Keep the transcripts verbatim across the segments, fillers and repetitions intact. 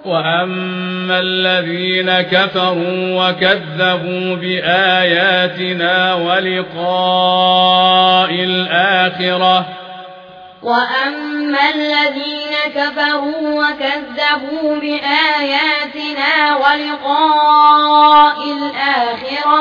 وأما الذين كفروا وكذبوا بآياتنا ولقاء الآخرة وأما الذين كفروا وكذبوا بآياتنا ولقاء الآخرة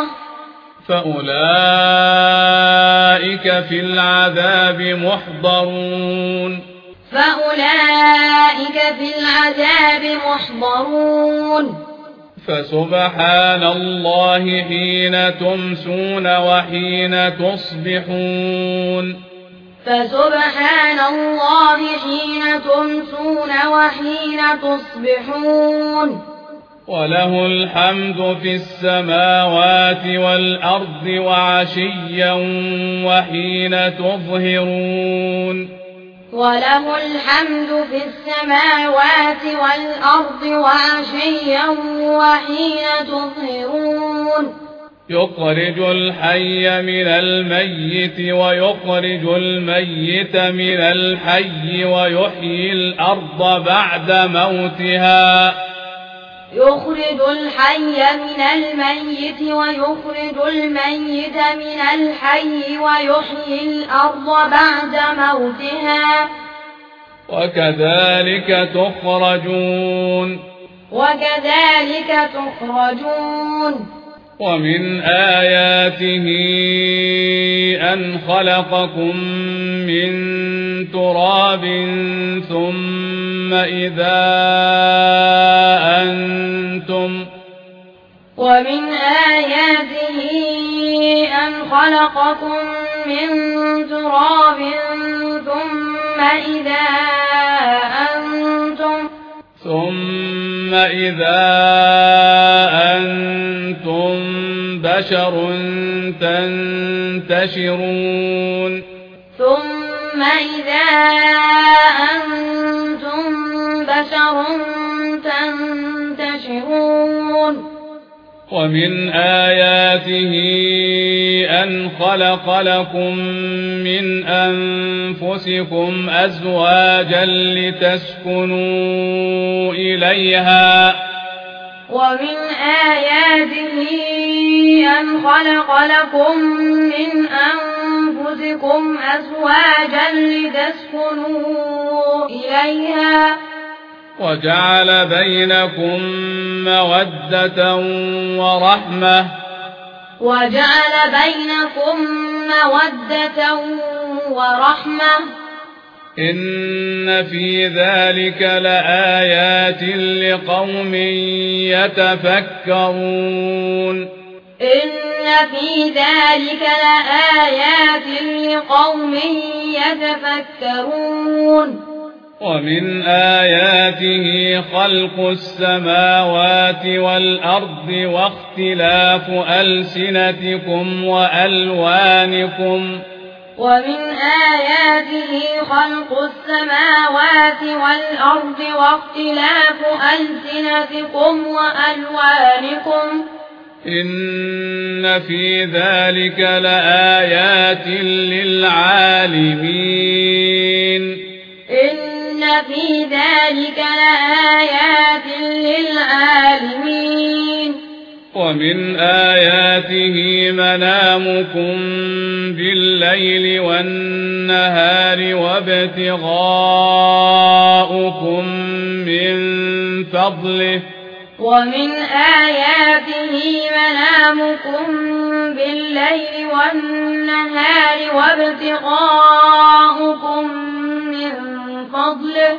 فأولئك في العذاب محضرون فأولئك في العذاب محضرون فسبحان الله حين تمسون وحين تصبحون فسبحان الله حين تمسون وحين تصبحون وله الحمد في السماوات والأرض وعشيا وحين تظهرون وله الحمد في السماوات والأرض وعشيا وحين تظهرون يخرج الحي من الميت ويخرج الميت من الحي ويحيي الأرض بعد موتها يخرج الحي من الميت ويخرج الميت من الحي ويحيي الأرض بعد موتها وكذلك تخرجون وكذلك تخرجون ومن آياته أن خلقكم من تراب ثم إذا أنتم ومن آياته أن خلقكم من تراب ثم إذا أنتم ثم إذا أنتم بشر تنتشرون ثم إذا أنتم بشر تنتشرون ومن آياته أن خلق لكم من أنفسكم أزواجا لتسكنوا إليها ومن آياته أن خلق لكم من أنفسكم أزواجا لتسكنوا إليها وجعل بينكم مودة ورحمة وجعل بينكم مودة ورحمة إن في ذلك لآيات لقوم يتفكرون إن في ذلك لآيات لقوم يتفكرون ومن آياته خلق السماوات والأرض واختلاف ألسنتكم وألوانكم ومن آياته خلق السماوات والأرض واختلاف ألسنتكم وألوانكم إن في ذلك لآيات للعالمين إن في ذلك لآيات للعالمين ومن آياته منامكم بالليل والنهار وابتغاؤكم من فضله ومن آياته منامكم بالليل والنهار وابتغاؤكم من فضله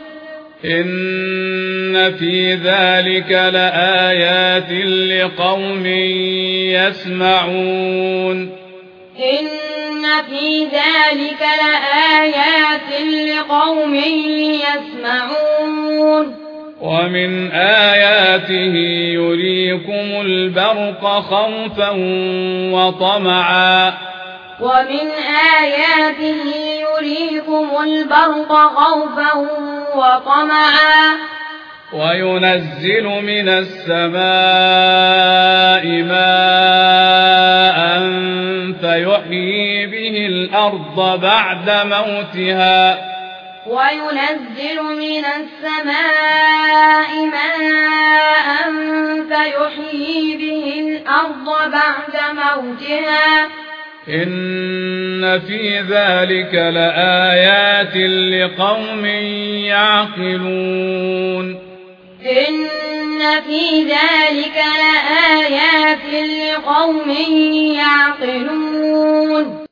إن في ذلك لآيات لقوم يسمعون إن في ذلك لآيات لقوم يسمعون ومن آياته يريكم البرق خوفا وطمعا ومن آياته يريكم البرق خوفا وطمعا وينزل من السماء ماء فيحيي به الأرض بعد موتها وينزل من السماء ماء بعد موتها إن في ذلك لآيات لقوم يعقلون إن في ذلك لآيات لقوم يعقلون